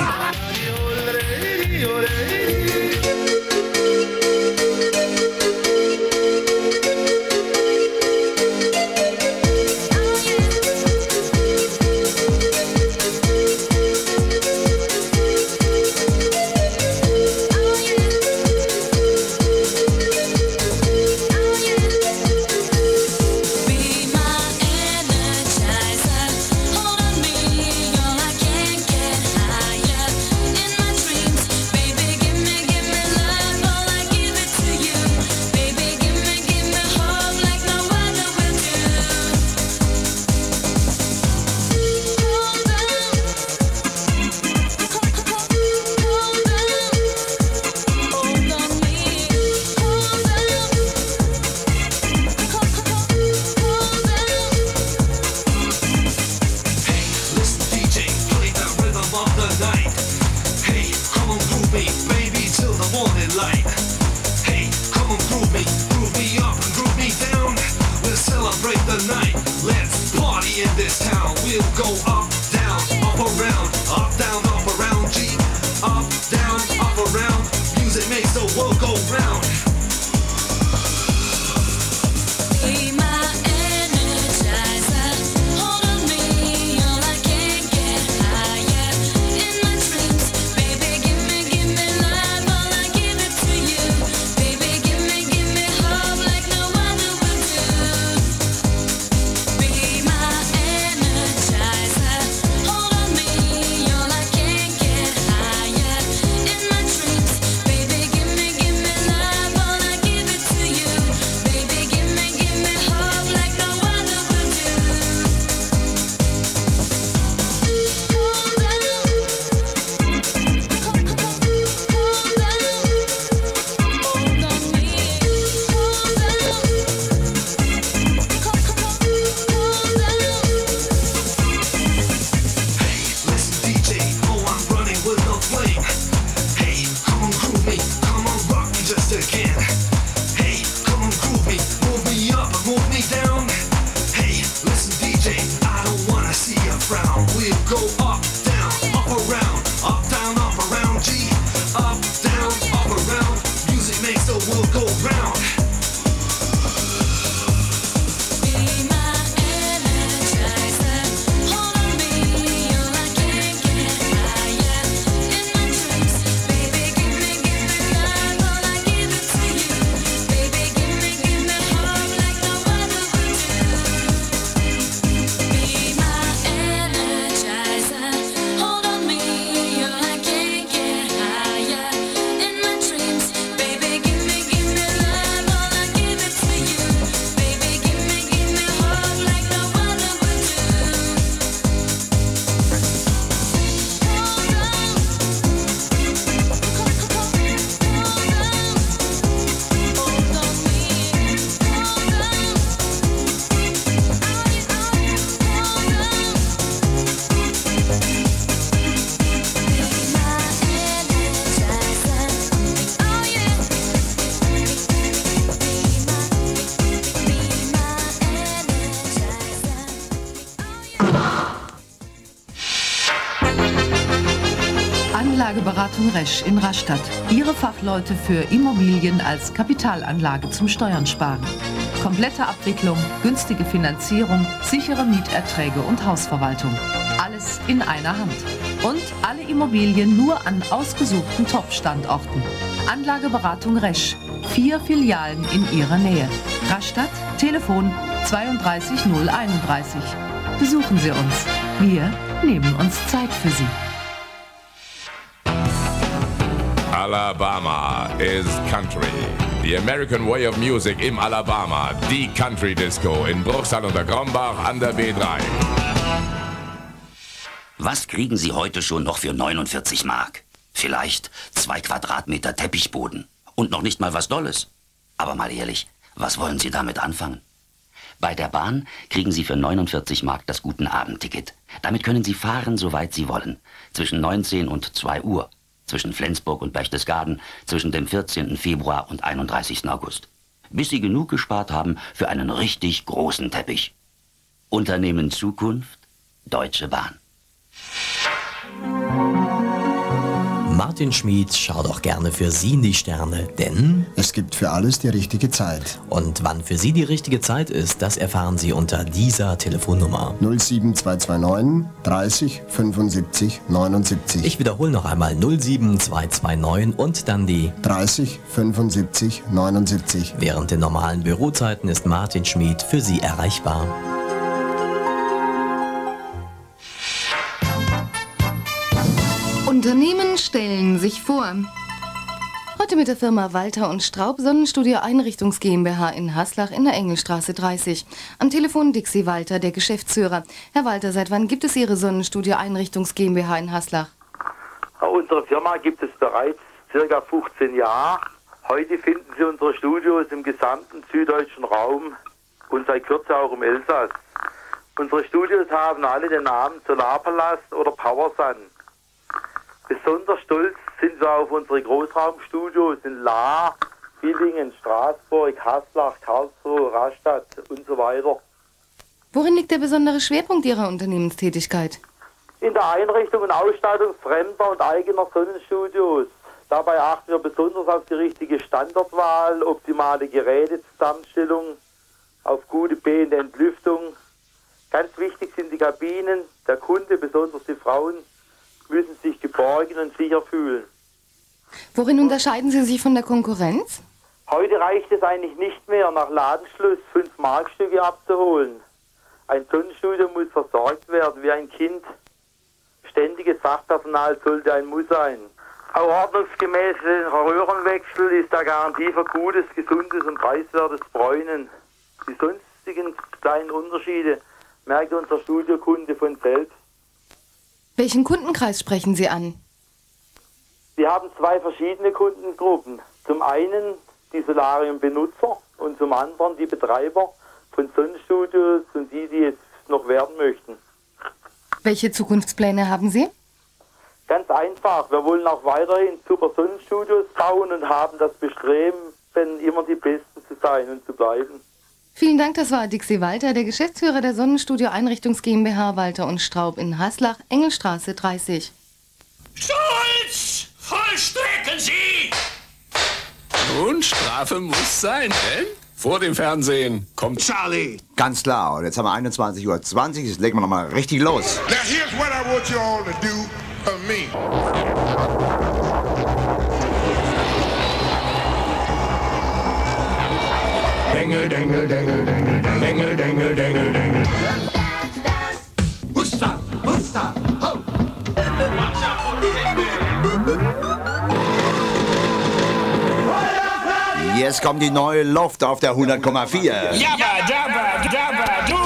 Anlageberatung Resch in Rastatt. Ihre Fachleute für Immobilien als Kapitalanlage zum Steuern sparen. Komplette Abwicklung, günstige Finanzierung, sichere Mieterträge und Hausverwaltung. Alles in einer Hand. Und alle Immobilien nur an ausgesuchten Top-Standorten. Anlageberatung Resch. Vier Filialen in Ihrer Nähe. Rastatt, Telefon zweiunddreißig null einunddreißig. Besuchen Sie uns. Wir nehmen uns Zeit für Sie. Alabama is country. The American Way of Music im Alabama. Die Country Disco in Bruchsal unter Grombach an der B drei. Was kriegen Sie heute schon noch für neunundvierzig Mark? Vielleicht zwei Quadratmeter Teppichboden. Und noch nicht mal was Dolles. Aber mal ehrlich, was wollen Sie damit anfangen? Bei der Bahn kriegen Sie für neunundvierzig Mark das Guten-Abend-Ticket. Damit können Sie fahren, soweit Sie wollen. Zwischen neunzehn und zwei Uhr. Zwischen Flensburg und Berchtesgaden. Zwischen dem vierzehnten Februar und einunddreißigsten August. Bis Sie genug gespart haben für einen richtig großen Teppich. Unternehmen Zukunft, Deutsche Bahn. Martin Schmid schaut auch gerne für Sie in die Sterne, denn es gibt für alles die richtige Zeit. Und wann für Sie die richtige Zeit ist, das erfahren Sie unter dieser Telefonnummer. null sieben zwei zwei neun dreißig fünfundsiebzig neunundsiebzig. Ich wiederhole noch einmal null sieben zwei zwei neun und dann die dreißig fünfundsiebzig neunundsiebzig. Während der normalen Bürozeiten ist Martin Schmid für Sie erreichbar. Unternehmen stellen sich vor. Heute mit der Firma Walter und Straub Sonnenstudio Einrichtungs GmbH in Haslach in der Engelstraße dreißig. Am Telefon Dixie Walter, der Geschäftsführer. Herr Walter, seit wann gibt es Ihre Sonnenstudio Einrichtungs GmbH in Haslach? Unsere Firma gibt es bereits circa fünfzehn Jahre. Heute finden Sie unsere Studios im gesamten süddeutschen Raum und seit Kürze auch im Elsass. Unsere Studios haben alle den Namen Solarpalast oder PowerSun. Besonders stolz sind wir auf unsere Großraumstudios in Lahr, Villingen, Straßburg, Haslach, Karlsruhe, Rastatt und so weiter. Worin liegt der besondere Schwerpunkt Ihrer Unternehmenstätigkeit? In der Einrichtung und Ausstattung fremder und eigener Sonnenstudios. Dabei achten wir besonders auf die richtige Standortwahl, optimale Gerätezusammenstellung, auf gute B- und Entlüftung. Ganz wichtig sind die Kabinen. Der Kunde, besonders die Frauen, müssen sich geborgen und sicher fühlen. Worin unterscheiden Sie sich von der Konkurrenz? Heute reicht es eigentlich nicht mehr, nach Ladenschluss fünf Markstücke abzuholen. Ein Sonnenstudio muss versorgt werden wie ein Kind. Ständiges Fachpersonal sollte ein Muss sein. Auch ordnungsgemäßer Röhrenwechsel ist der Garantie für gutes, gesundes und preiswertes Bräunen. Die sonstigen kleinen Unterschiede merkt unser Studiokunde von selbst. Welchen Kundenkreis sprechen Sie an? Wir haben zwei verschiedene Kundengruppen. Zum einen die Solarium-Benutzer und zum anderen die Betreiber von Sonnenstudios und die, die jetzt noch werden möchten. Welche Zukunftspläne haben Sie? Ganz einfach. Wir wollen auch weiterhin super Sonnenstudios bauen und haben das Bestreben, immer die Besten zu sein und zu bleiben. Vielen Dank, das war Dixie Walter, der Geschäftsführer der Sonnenstudio Einrichtungs GmbH Walter und Straub in Haslach, Engelstraße dreißig. Stolz! Vollstrecken Sie! Nun, Strafe muss sein, denn vor dem Fernsehen kommt Charlie. Ganz klar. Und jetzt haben wir einundzwanzig Uhr zwanzig. Jetzt legen wir nochmal richtig los. Now here's what I want you all to do for me. Dengel, dengel, dengel, dengel, dengel, dengel, dengel, dengel. Husta, husta, ho! Jetzt kommt die neue Loft auf der hundert Komma vier. Jabba, jabba, jabba, du!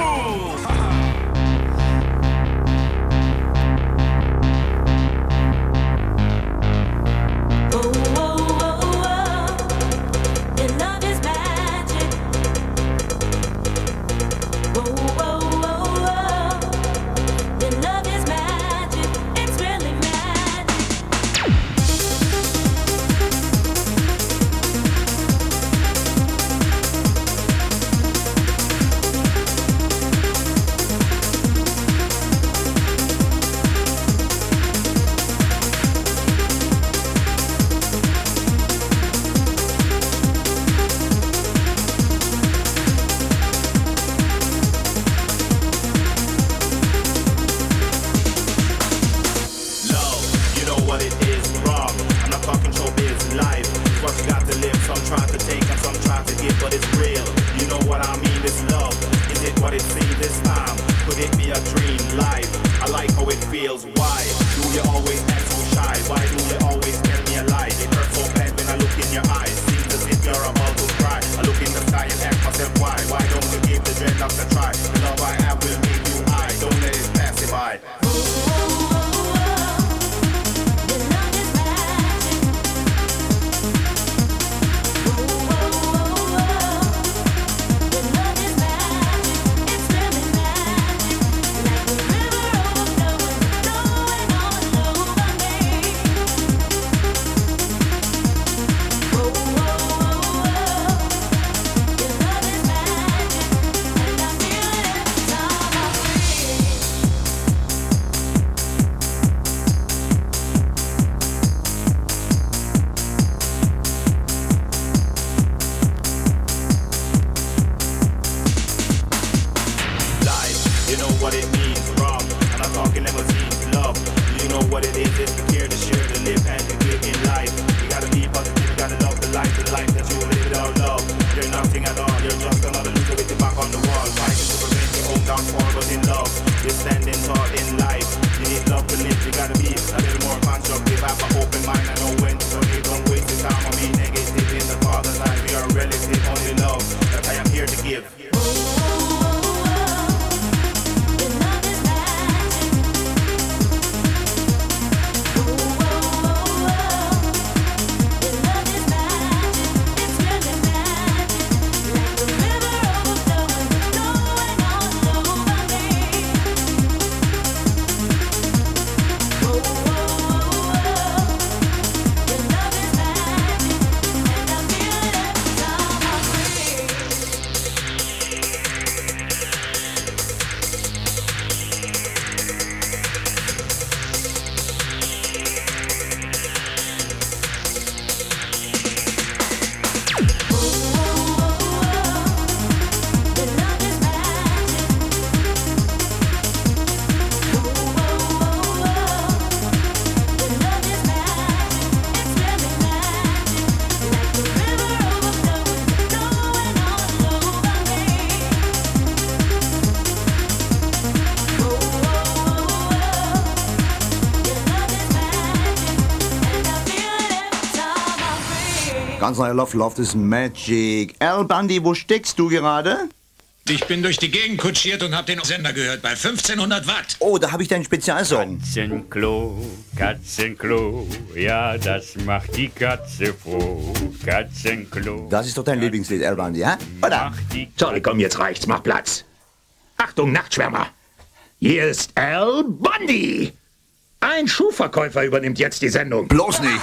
Ganz neuer Love, Love is Magic. Al Bundy, wo steckst du gerade? Ich bin durch die Gegend kutschiert und habe den Sender gehört bei fünfzehnhundert Watt. Oh, da habe ich deinen Spezialsong. Katzenklo, Katzenklo, ja, das macht die Katze froh. Katzenklo. Das ist doch dein Lieblingslied, Al Bundy, ja? Oder? Sorry, komm, jetzt reicht's, mach Platz. Achtung, Nachtschwärmer. Hier ist Al Bundy. Ein Schuhverkäufer übernimmt jetzt die Sendung. Bloß nicht.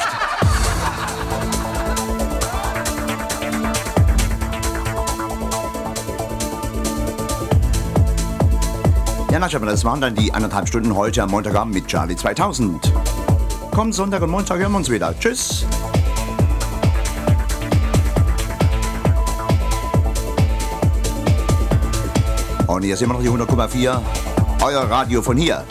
Ja, na, Schaffner, das waren dann die anderthalb Stunden heute am Montagabend mit Charlie zweitausend. Komm, Sonntag und Montag hören wir uns wieder. Tschüss. Und hier ist immer noch die hundert Komma vier, euer Radio von hier.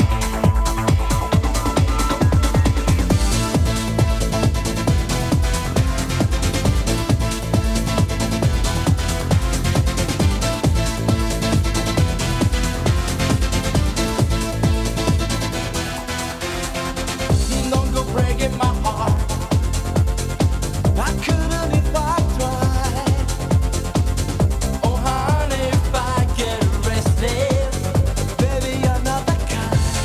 Baby, you're not the kind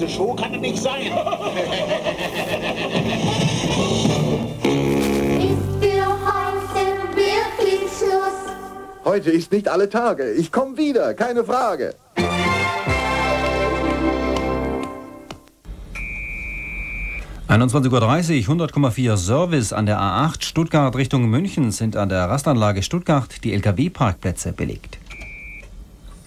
große Show kann es nicht sein. Heute ist nicht alle Tage. Ich komme wieder, keine Frage. einundzwanzig Uhr dreißig, hundert Komma vier Service an der A acht Stuttgart Richtung München sind an der Rastanlage Stuttgart die L K W-Parkplätze belegt.